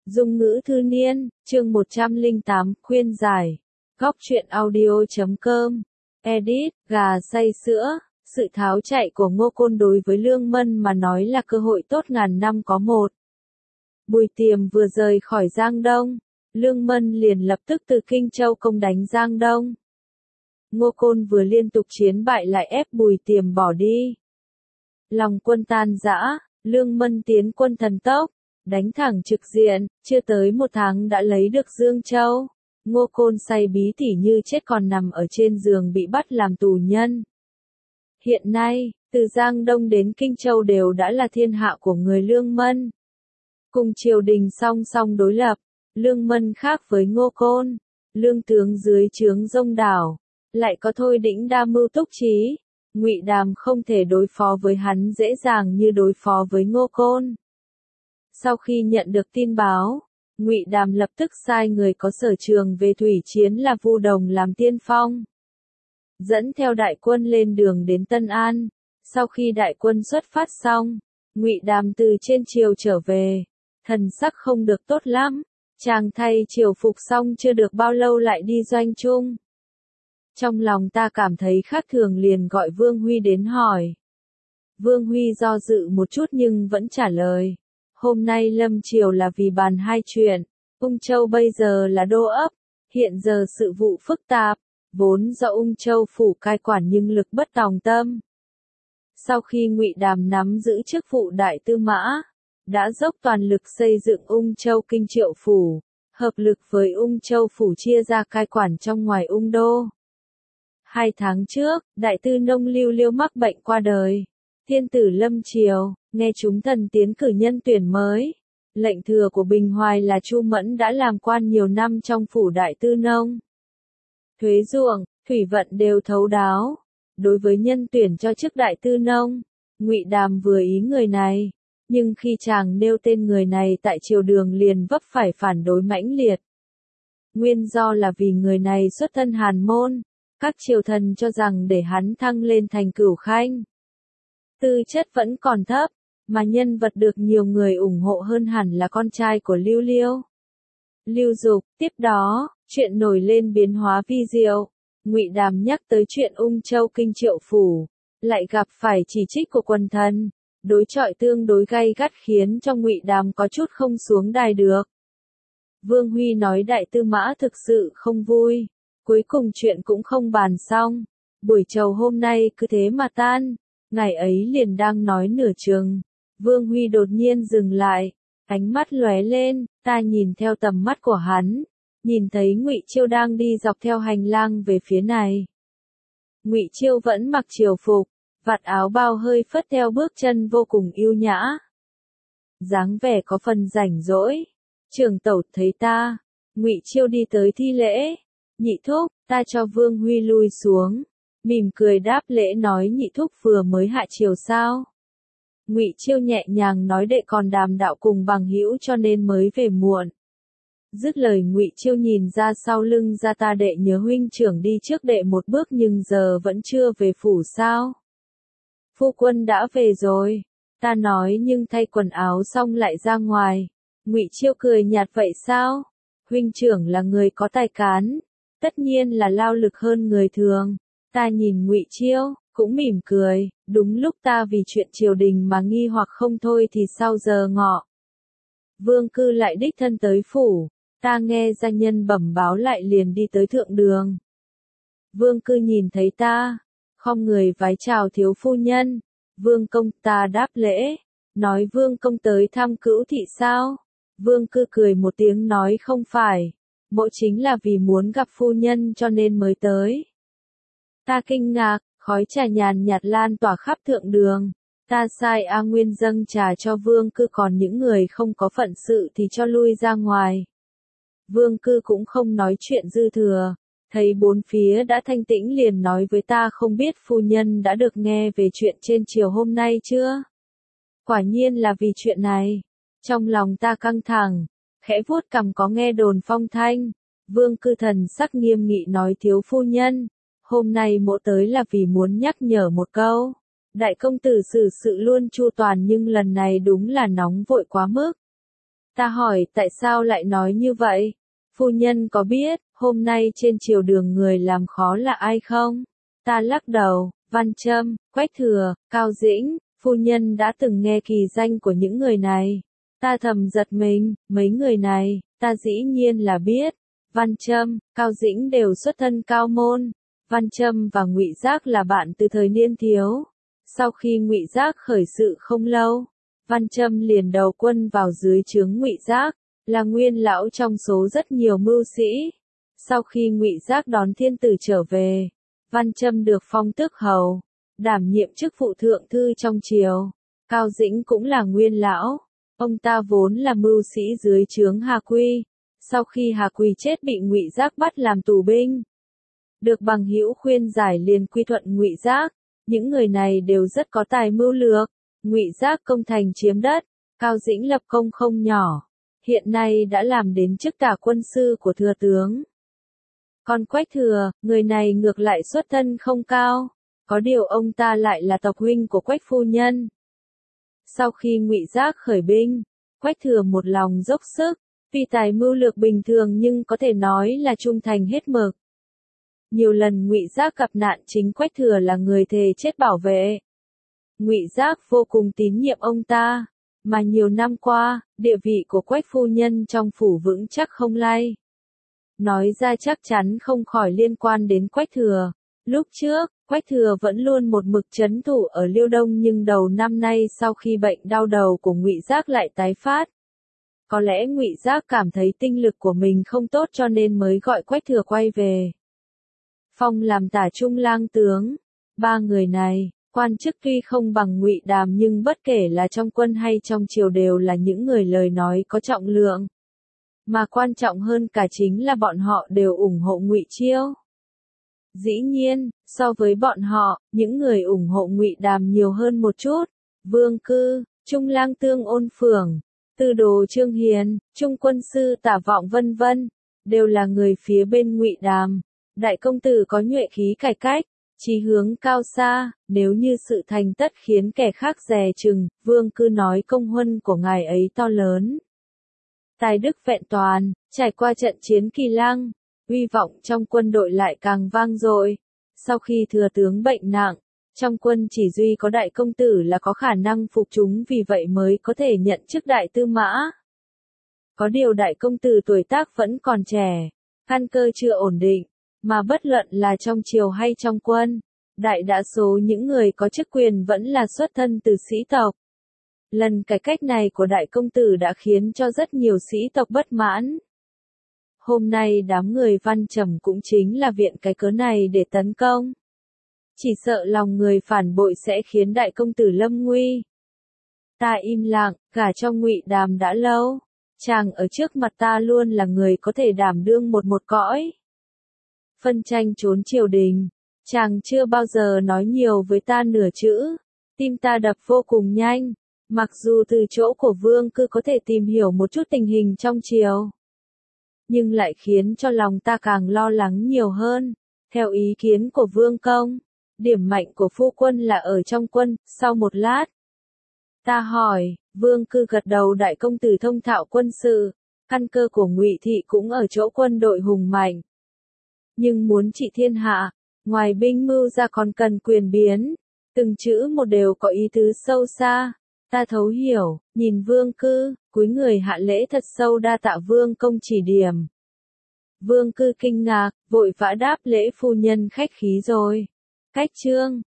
Dung ngữ thư niên, chương 108, khuyên giải. Góc truyện audio.com. Edit, gà say sữa. Sự tháo chạy của Ngô Côn đối với Lương Mân mà nói là cơ hội tốt ngàn năm có một. Bùi Tiềm vừa rời khỏi Giang Đông, Lương Mân liền lập tức từ Kinh Châu công đánh Giang Đông. Ngô Côn vừa liên tục chiến bại lại ép Bùi Tiềm bỏ đi. Lòng quân tan rã, Lương Mân tiến quân thần tốc, đánh thẳng trực diện, chưa tới một tháng đã lấy được Dương Châu. Ngô Côn say bí tỉ như chết còn nằm ở trên giường bị bắt làm tù nhân. Hiện nay, từ Giang Đông đến Kinh Châu đều đã là thiên hạ của người Lương Mân. Cùng triều đình song song đối lập, Lương Mân khác với Ngô Côn, lương tướng dưới trướng Dông Đảo, lại có Thôi Đĩnh đa mưu túc trí. Ngụy Đàm không thể đối phó với hắn dễ dàng như đối phó với Ngô Côn. Sau khi nhận được tin báo, Ngụy Đàm lập tức sai người có sở trường về thủy chiến là Vu Đồng làm tiên phong, dẫn theo đại quân lên đường đến Tân An. Sau khi đại quân xuất phát xong, Ngụy Đàm từ trên triều trở về, thần sắc không được tốt lắm. Chàng thay triều phục xong chưa được bao lâu lại đi doanh chung. Trong lòng ta cảm thấy khác thường liền gọi Vương Huy đến hỏi. Vương Huy do dự một chút nhưng vẫn trả lời. Hôm nay lâm triều là vì bàn hai chuyện. Ung Châu bây giờ là đô ấp, hiện giờ sự vụ phức tạp, vốn do Ung Châu phủ cai quản nhưng lực bất tòng tâm. Sau khi Ngụy Đàm nắm giữ chức vụ đại tư mã, đã dốc toàn lực xây dựng Ung Châu Kinh Triệu phủ, hợp lực với Ung Châu phủ chia ra cai quản trong ngoài Ung Đô. 2 tháng trước, đại tư nông Lưu Liêu mắc bệnh qua đời. Thiên tử lâm triều, nghe chúng thần tiến cử nhân tuyển mới. Lệnh thừa của Bình Hoài là Chu Mẫn đã làm quan nhiều năm trong phủ đại tư nông. Thuế ruộng, thủy vận đều thấu đáo. Đối với nhân tuyển cho chức đại tư nông, Ngụy Đàm vừa ý người này, nhưng khi chàng nêu tên người này tại triều đường liền vấp phải phản đối mãnh liệt. Nguyên do là vì người này xuất thân hàn môn, các triều thần cho rằng để hắn thăng lên thành cửu khanh. Tư chất vẫn còn thấp, mà nhân vật được nhiều người ủng hộ hơn hẳn là con trai của Lưu Liêu. Lưu Dục. Tiếp đó, chuyện nổi lên biến hóa vi diệu. Ngụy Đàm nhắc tới chuyện Ung Châu Kinh Triệu phủ, lại gặp phải chỉ trích của quần thần, đối chọi tương đối gay gắt khiến cho Ngụy Đàm có chút không xuống đài được. Vương Huy nói đại tư mã thực sự không vui, cuối cùng chuyện cũng không bàn xong. Buổi trầu hôm nay cứ thế mà tan. Ngày ấy liền đang nói nửa chừng, Vương Huy đột nhiên dừng lại, ánh mắt lóe lên, ta nhìn theo tầm mắt của hắn, nhìn thấy Ngụy Chiêu đang đi dọc theo hành lang về phía này. Ngụy Chiêu vẫn mặc triều phục, vạt áo bao hơi phất theo bước chân vô cùng yêu nhã. Dáng vẻ có phần rảnh rỗi. Trưởng tẩu thấy ta. Ngụy Chiêu đi tới thi lễ. Nhị thúc, ta cho Vương Huy lui xuống. Mỉm cười đáp lễ nói nhị thúc vừa mới hạ triều sao. Ngụy Chiêu nhẹ nhàng nói đệ còn đàm đạo cùng bằng hữu cho nên mới về muộn. Dứt lời Ngụy Chiêu nhìn ra sau lưng ra ta đệ nhớ huynh trưởng đi trước đệ một bước nhưng giờ vẫn chưa về phủ sao. Phu quân đã về rồi. Ta nói nhưng thay quần áo xong lại ra ngoài. Ngụy Chiêu cười nhạt vậy sao? Huynh trưởng là người có tài cán, tất nhiên là lao lực hơn người thường. Ta nhìn Ngụy Chiêu, cũng mỉm cười, đúng lúc ta vì chuyện triều đình mà nghi hoặc không thôi thì sau giờ ngọ. Vương Cư lại đích thân tới phủ, ta nghe gia nhân bẩm báo lại liền đi tới thượng đường. Vương Cư nhìn thấy ta, khom người vái chào thiếu phu nhân. Vương công, ta đáp lễ, nói Vương công tới thăm Cữu thị sao? Vương Cư cười một tiếng nói không phải, mộ chính là vì muốn gặp phu nhân cho nên mới tới. Ta kinh ngạc, khói trà nhàn nhạt lan tỏa khắp thượng đường. Ta sai A Nguyên dâng trà cho Vương Cư, còn những người không có phận sự thì cho lui ra ngoài. Vương Cư cũng không nói chuyện dư thừa, thấy bốn phía đã thanh tĩnh liền nói với ta không biết phu nhân đã được nghe về chuyện trên triều hôm nay chưa? Quả nhiên là vì chuyện này. Trong lòng ta căng thẳng, khẽ vuốt cằm có nghe đồn phong thanh. Vương Cư thần sắc nghiêm nghị nói thiếu phu nhân, hôm nay mộ tới là vì muốn nhắc nhở một câu. Đại công tử xử sự luôn chu toàn nhưng lần này đúng là nóng vội quá mức. Ta hỏi tại sao lại nói như vậy? Phu nhân có biết, hôm nay trên triều đường người làm khó là ai không? Ta lắc đầu, Văn Trâm, Quách Thừa, Cao Dĩnh, phu nhân đã từng nghe kỳ danh của những người này. Ta thầm giật mình, mấy người này, ta dĩ nhiên là biết. Văn Trâm, Cao Dĩnh đều xuất thân cao môn. Văn Trâm và Ngụy Giác là bạn từ thời niên thiếu. Sau khi Ngụy Giác khởi sự không lâu, Văn Trâm liền đầu quân vào dưới trướng Ngụy Giác, là nguyên lão trong số rất nhiều mưu sĩ. Sau khi Ngụy Giác đón thiên tử trở về, Văn Trâm được phong tước hầu, đảm nhiệm chức vụ thượng thư trong triều. Cao Dĩnh cũng là nguyên lão, ông ta vốn là mưu sĩ dưới trướng Hà Quy, sau khi Hà Quy chết bị Ngụy Giác bắt làm tù binh. Được bằng hữu khuyên giải liền quy thuận Ngụy Giác, những người này đều rất có tài mưu lược. Ngụy Giác công thành chiếm đất, Cao Dĩnh lập công không nhỏ, hiện nay đã làm đến chức tả quân sư của thừa tướng. Còn Quách Thừa, người này ngược lại xuất thân không cao, có điều ông ta lại là tộc huynh của Quách phu nhân. Sau khi Ngụy Giác khởi binh, Quách Thừa một lòng dốc sức, vì tài mưu lược bình thường nhưng có thể nói là trung thành hết mực. Nhiều lần Ngụy Giác gặp nạn chính Quách Thừa là người thề chết bảo vệ. Ngụy Giác vô cùng tín nhiệm ông ta, mà nhiều năm qua, địa vị của Quách phu nhân trong phủ vững chắc không lay. Nói ra chắc chắn không khỏi liên quan đến Quách Thừa. Lúc trước, Quách Thừa vẫn luôn một mực trấn thủ ở Liêu Đông nhưng đầu năm nay sau khi bệnh đau đầu của Ngụy Giác lại tái phát. Có lẽ Ngụy Giác cảm thấy tinh lực của mình không tốt cho nên mới gọi Quách Thừa quay về. Phong làm tả trung lang tướng. Ba người này, quan chức tuy không bằng Ngụy Đàm nhưng bất kể là trong quân hay trong triều đều là những người lời nói có trọng lượng. Mà quan trọng hơn cả chính là bọn họ đều ủng hộ Ngụy Chiêu. Dĩ nhiên, so với bọn họ, những người ủng hộ Ngụy Đàm nhiều hơn một chút. Vương Cư, Trung lang tướng Ôn Phưởng, Tư đồ Trương Hiền, Trung quân sư Tả Vọng vân vân, đều là người phía bên Ngụy Đàm. Đại công tử có nhuệ khí cải cách, chí hướng cao xa, nếu như sự thành tất khiến kẻ khác dè chừng, Vương Cư nói công huân của ngài ấy to lớn. Tài đức vẹn toàn, trải qua trận chiến Kỳ Lăng, uy vọng trong quân đội lại càng vang dội. Sau khi thừa tướng bệnh nặng, trong quân chỉ duy có đại công tử là có khả năng phục chúng vì vậy mới có thể nhận chức đại tư mã. Có điều đại công tử tuổi tác vẫn còn trẻ, căn cơ chưa ổn định, mà bất luận là trong triều hay trong quân, đại đa số những người có chức quyền vẫn là xuất thân từ sĩ tộc. Lần cải cách này của đại công tử đã khiến cho rất nhiều sĩ tộc bất mãn. Hôm nay đám người Văn Trầm cũng chính là viện cái cớ này để tấn công. Chỉ sợ lòng người phản bội sẽ khiến đại công tử lâm nguy. Ta im lặng, gả cho Ngụy Đàm đã lâu. Chàng ở trước mặt ta luôn là người có thể đảm đương một cõi. Phân tranh trốn triều đình, chàng chưa bao giờ nói nhiều với ta nửa chữ. Tim ta đập vô cùng nhanh. Mặc dù từ chỗ của Vương Cư có thể tìm hiểu một chút tình hình trong triều, nhưng lại khiến cho lòng ta càng lo lắng nhiều hơn. Theo ý kiến của Vương Công, điểm mạnh của phu quân là ở trong quân. Sau một lát, ta hỏi, Vương Cư gật đầu, đại công tử thông thạo quân sự, căn cơ của Ngụy thị cũng ở chỗ quân đội hùng mạnh. Nhưng muốn trị thiên hạ, ngoài binh mưu ra còn cần quyền biến, từng chữ một đều có ý tứ sâu xa. Ta thấu hiểu, nhìn Vương Cư, cúi người hạ lễ thật sâu đa tạ Vương công chỉ điểm. Vương Cư kinh ngạc, vội vã đáp lễ phu nhân khách khí rồi. Cách chương